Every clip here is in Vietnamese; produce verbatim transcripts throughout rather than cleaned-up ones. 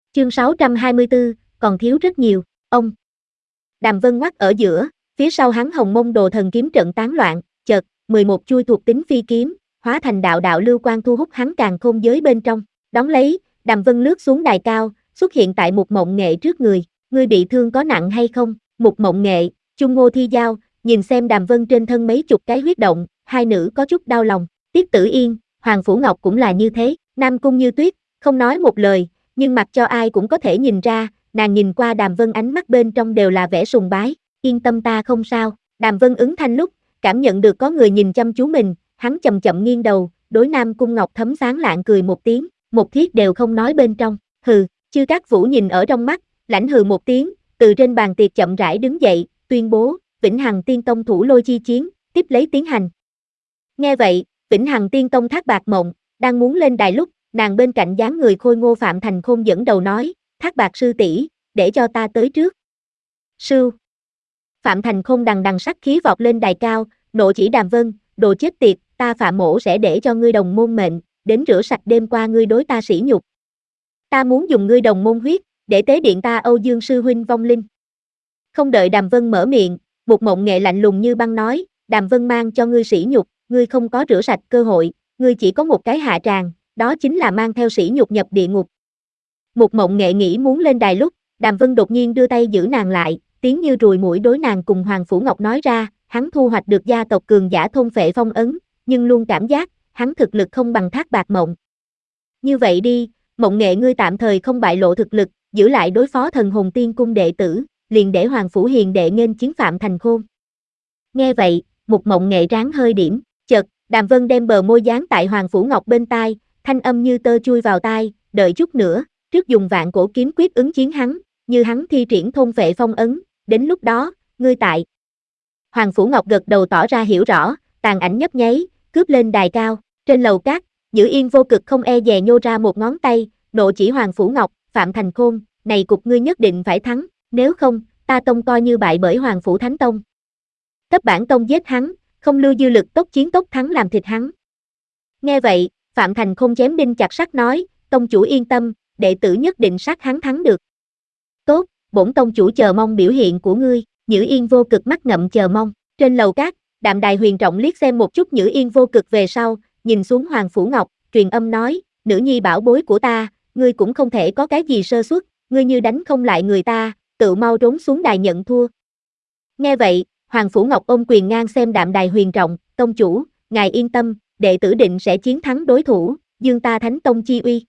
Chương sáu trăm hai mươi tư, còn thiếu rất nhiều, ông. Đàm Vân ngoắt ở giữa, phía sau hắn Hồng Mông Đồ Thần kiếm trận tán loạn, chợt, mười một chui thuộc tính phi kiếm, hóa thành đạo đạo lưu quang thu hút hắn càn khôn giới bên trong. Đón lấy, Đàm Vân lướt xuống đài cao, xuất hiện tại Mục Mộng Nghệ trước người. Ngươi bị thương có nặng hay không? Mục Mộng Nghệ, Chung Ngô Thi Giao, nhìn xem Đàm Vân trên thân mấy chục cái huyết động, hai nữ có chút đau lòng. Tiết Tử Yên, Hoàng Phủ Ngọc cũng là như thế. Nam Cung Như Tuyết, không nói một lời, nhưng mặc cho ai cũng có thể nhìn ra, nàng nhìn qua Đàm Vân ánh mắt bên trong đều là vẻ sùng bái. Yên tâm, ta không sao. Đàm Vân ứng thanh lúc, cảm nhận được có người nhìn chăm chú mình, hắn chậm chậm nghiêng đầu, đối Nam Cung Ngọc Thấm sáng lạng cười một tiếng, một thiết đều không nói bên trong. Hừ. Chư Các Vũ nhìn ở trong mắt, lãnh hừ một tiếng, từ trên bàn tiệc chậm rãi đứng dậy, tuyên bố, Vĩnh Hằng Tiên Tông thủ lôi chi chiến, tiếp lấy tiến hành. Nghe vậy, Vĩnh Hằng Tiên Tông Thác Bạc Mộng, đang muốn lên đài lúc, nàng bên cạnh dáng người khôi ngô Phạm Thành Khôn dẫn đầu nói, Thác Bạc sư tỷ, để cho ta tới trước. Sưu. Phạm Thành Khôn đằng đằng sắc khí vọt lên đài cao, nộ chỉ Đàm Vân, đồ chết tiệt, ta Phạm mỗ sẽ để cho ngươi đồng môn mệnh, đến rửa sạch đêm qua ngươi đối ta sỉ nhục. Ta muốn dùng ngươi đồng môn huyết, để tế điện ta Âu Dương sư huynh vong linh. Không đợi Đàm Vân mở miệng, Mục Mộng Nghệ lạnh lùng như băng nói, Đàm Vân mang cho ngươi sỉ nhục, ngươi không có rửa sạch cơ hội, ngươi chỉ có một cái hạ tràng, đó chính là mang theo sỉ nhục nhập địa ngục. Mục Mộng Nghệ nghĩ muốn lên đài lúc, Đàm Vân đột nhiên đưa tay giữ nàng lại, tiếng như ruồi muỗi đối nàng cùng Hoàng Phủ Ngọc nói ra, hắn thu hoạch được gia tộc cường giả thôn phệ phong ấn, nhưng luôn cảm giác, hắn thực lực không bằng Thác Bạc Mộng. Như vậy đi, Mộng Nghệ ngươi tạm thời không bại lộ thực lực, giữ lại đối phó Thần Hồn Tiên cung đệ tử, liền để Hoàng Phủ Hiền đệ nghênh chiến Phạm Thành Khôn. Nghe vậy, Mục Mộng Nghệ ráng hơi điểm, chợt, Đàm Vân đem bờ môi dán tại Hoàng Phủ Ngọc bên tai, thanh âm như tơ chui vào tai, đợi chút nữa, trước dùng vạn cổ kiếm quyết ứng chiến hắn, như hắn thi triển thôn phệ phong ấn, đến lúc đó, ngươi tại. Hoàng Phủ Ngọc gật đầu tỏ ra hiểu rõ, tàn ảnh nhấp nháy, cướp lên đài cao, trên lầu cát, Giữ Yên Vô Cực không e dè nhô ra một ngón tay, nộ chỉ Hoàng Phủ Ngọc, Phạm Thành Khôn, này cục ngươi nhất định phải thắng, nếu không, ta tông coi như bại bởi Hoàng Phủ Thánh Tông. Cấp bản tông giết hắn, không lưu dư lực tốc chiến tốc thắng làm thịt hắn. Nghe vậy, Phạm Thành Khôn chém đinh chặt sắt nói, tông chủ yên tâm, đệ tử nhất định sát hắn thắng được. Tốt, bổn tông chủ chờ mong biểu hiện của ngươi. Nhữ Yên Vô Cực mắt ngậm chờ mong, trên lầu cát, Đạm Đài Huyền trọng liếc xem một chút Nhữ Yên Vô Cực về sau, nhìn xuống Hoàng Phủ Ngọc, truyền âm nói, nữ nhi bảo bối của ta, ngươi cũng không thể có cái gì sơ suất, ngươi như đánh không lại người ta, tự mau trốn xuống đài nhận thua. Nghe vậy, Hoàng Phủ Ngọc ôm quyền ngang xem Đạm Đài Huyền trọng, tông chủ, ngài yên tâm, đệ tử định sẽ chiến thắng đối thủ, dương ta Thánh Tông chi uy.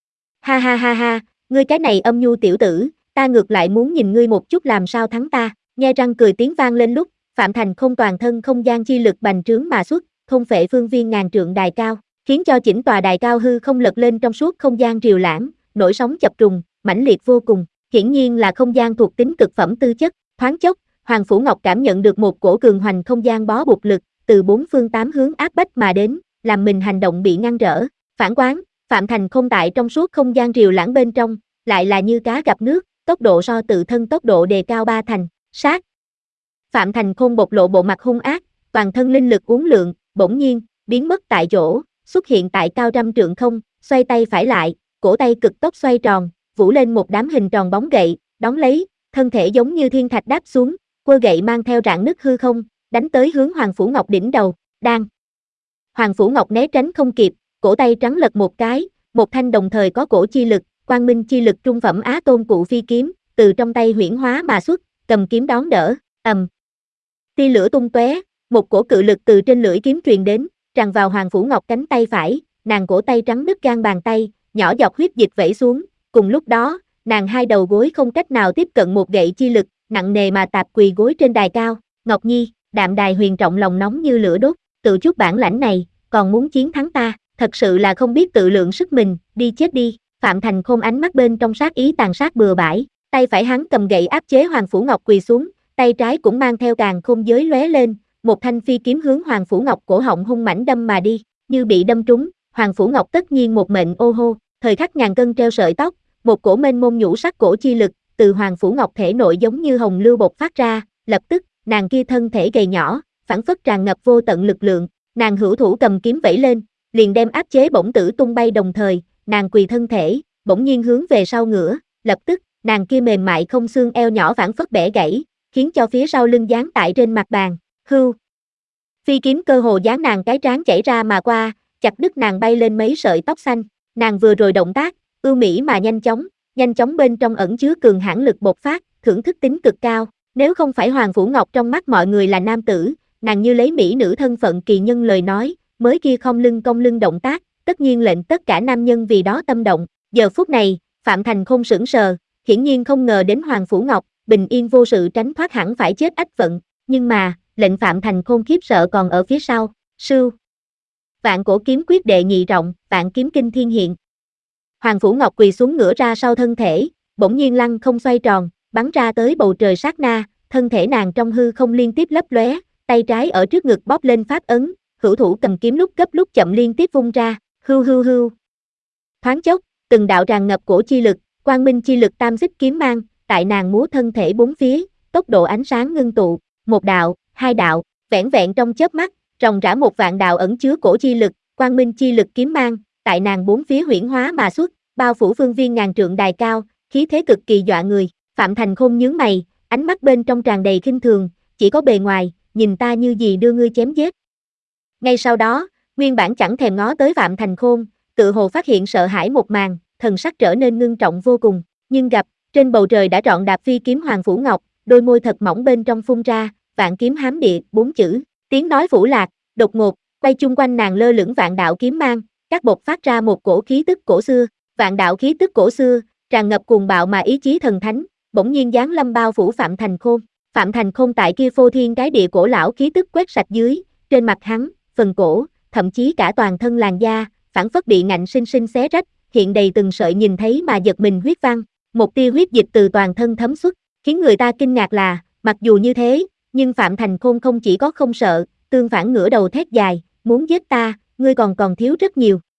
Ha ha ha ha, ngươi cái này âm nhu tiểu tử, ta ngược lại muốn nhìn ngươi một chút làm sao thắng ta. Nghe răng cười tiếng vang lên lúc, Phạm Thành Khôn toàn thân không gian chi lực bành trướng mà xuất, thôn phệ phương viên ngàn trượng đài cao, khiến cho chỉnh tòa đài cao hư không lật lên trong suốt không gian triều lãng, nổi sóng chập trùng, mãnh liệt vô cùng, hiển nhiên là không gian thuộc tính cực phẩm tư chất. Thoáng chốc, Hoàng Phủ Ngọc cảm nhận được một cổ cường hoành không gian bó buộc lực, từ bốn phương tám hướng áp bách mà đến, làm mình hành động bị ngăn trở. Phản quán, Phạm Thành Khôn tại trong suốt không gian triều lãng bên trong, lại là như cá gặp nước, tốc độ so tự thân tốc độ đề cao ba thành. Sát. Phạm Thành Khôn bộc lộ bộ mặt hung ác, toàn thân linh lực uốn lượn, bỗng nhiên, biến mất tại chỗ, xuất hiện tại cao trăm trượng không, xoay tay phải lại, cổ tay cực tốc xoay tròn, vũ lên một đám hình tròn bóng gậy, đón lấy, thân thể giống như thiên thạch đáp xuống, quơ gậy mang theo rạn nứt hư không, đánh tới hướng Hoàng Phủ Ngọc đỉnh đầu, đang. Hoàng Phủ Ngọc né tránh không kịp, cổ tay trắng lật một cái, một thanh đồng thời có cổ chi lực, quang minh chi lực trung phẩm Á Tôn Cụ Phi kiếm, từ trong tay huyễn hóa mà xuất, cầm kiếm đón đỡ, ầm. Tia lửa tung tóe, một cổ cự lực từ trên lưỡi kiếm truyền đến, tràn vào Hoàng Phủ Ngọc cánh tay phải, nàng cổ tay trắng đứt gan bàn tay, nhỏ giọt huyết dịch vẩy xuống, cùng lúc đó, nàng hai đầu gối không cách nào tiếp cận một gậy chi lực, nặng nề mà tạp quỳ gối trên đài cao. Ngọc Nhi, Đạm Đài Huyền trọng lòng nóng như lửa đốt, tự chút bản lãnh này, còn muốn chiến thắng ta, thật sự là không biết tự lượng sức mình, đi chết đi. Phạm Thành Khôn ánh mắt bên trong sát ý tàn sát bừa bãi, tay phải hắn cầm gậy áp chế Hoàng Phủ Ngọc quỳ xuống, tay trái cũng mang theo càn khôn giới lóe lên, một thanh phi kiếm hướng Hoàng Phủ Ngọc cổ họng hung mãnh đâm mà đi, như bị đâm trúng, Hoàng Phủ Ngọc tất nhiên một mệnh ô hô, thời khắc ngàn cân treo sợi tóc, một cổ mênh mông nhũ sắc cổ chi lực từ Hoàng Phủ Ngọc thể nội giống như hồng lưu bộc phát ra, lập tức, nàng kia thân thể gầy nhỏ, phảng phất tràn ngập vô tận lực lượng, nàng hữu thủ cầm kiếm vẫy lên, liền đem áp chế bổng tử tung bay đồng thời, nàng quỳ thân thể, bỗng nhiên hướng về sau ngửa, lập tức, nàng kia mềm mại không xương eo nhỏ phảng phất bẻ gãy, khiến cho phía sau lưng giáng tại trên mặt bàn, hưu. Phi kiếm cơ hồ giáng nàng cái trán chảy ra mà qua, chặt đứt nàng bay lên mấy sợi tóc xanh, nàng vừa rồi động tác, ưu mỹ mà nhanh chóng, nhanh chóng bên trong ẩn chứa cường hãn lực bộc phát, thưởng thức tính cực cao, nếu không phải Hoàng Phủ Ngọc trong mắt mọi người là nam tử, nàng như lấy mỹ nữ thân phận kỳ nhân lời nói, mới kia không lưng cong lưng động tác, tất nhiên lệnh tất cả nam nhân vì đó tâm động, giờ phút này, Phạm Thành Khôn sững sờ, hiển nhiên không ngờ đến Hoàng Phủ Ngọc, bình yên vô sự tránh thoát hẳn phải chết ách phận, nhưng mà, lệnh Phạm Thành Khôn khiếp sợ còn ở phía sau, sưu. Vạn cổ kiếm quyết đệ nhị trọng, vạn kiếm kinh thiên hiện. Hoàng Phủ Ngọc quỳ xuống ngửa ra sau thân thể, bỗng nhiên lăng không xoay tròn, bắn ra tới bầu trời sát na, thân thể nàng trong hư không liên tiếp lấp lóe, tay trái ở trước ngực bóp lên pháp ấn, hữu thủ cầm kiếm lúc gấp lúc chậm liên tiếp vung ra, hưu hưu hưu. Thoáng chốc, từng đạo tràn ngập cổ chi lực, quang minh chi lực tam xích kiếm mang, tại nàng múa thân thể bốn phía, tốc độ ánh sáng ngưng tụ, một đạo, hai đạo, vẻn vẹn trong chớp mắt, ròng rã một vạn đạo ẩn chứa cổ chi lực, quang minh chi lực kiếm mang, tại nàng bốn phía huyễn hóa mà xuất, bao phủ phương viên ngàn trượng đài cao, khí thế cực kỳ dọa người. Phạm Thành Khôn nhướng mày, ánh mắt bên trong tràn đầy khinh thường, chỉ có bề ngoài, nhìn ta như gì đưa ngươi chém giết. Ngay sau đó, nguyên bản chẳng thèm ngó tới Phạm Thành Khôn, tự hồ phát hiện sợ hãi một màn, thần sắc trở nên ngưng trọng vô cùng, nhưng gặp, trên bầu trời đã trọn đạp phi kiếm Hoàng Phủ Ngọc, đôi môi thật mỏng bên trong phun ra, vạn kiếm hám địa, bốn chữ, tiếng nói phủ lạc, đột ngột, quay chung quanh nàng lơ lửng vạn đạo kiếm mang, các bột phát ra một cổ khí tức cổ xưa, vạn đạo khí tức cổ xưa, tràn ngập cuồng bạo mà ý chí thần thánh, bỗng nhiên giáng lâm bao phủ Phạm Thành Khôn. Phạm Thành Khôn tại kia phô thiên cái địa cổ lão khí tức quét sạch dưới, trên mặt hắn, phần cổ, thậm chí cả toàn thân làn da, phảng phất bị ngạnh sinh sinh xé rách, hiện đầy từng sợi nhìn thấy mà giật mình huyết văn, một tia huyết dịch từ toàn thân thấm xuất, khiến người ta kinh ngạc là, mặc dù như thế, nhưng Phạm Thành Khôn không chỉ có không sợ, tương phản ngửa đầu thét dài, muốn giết ta, ngươi còn còn thiếu rất nhiều.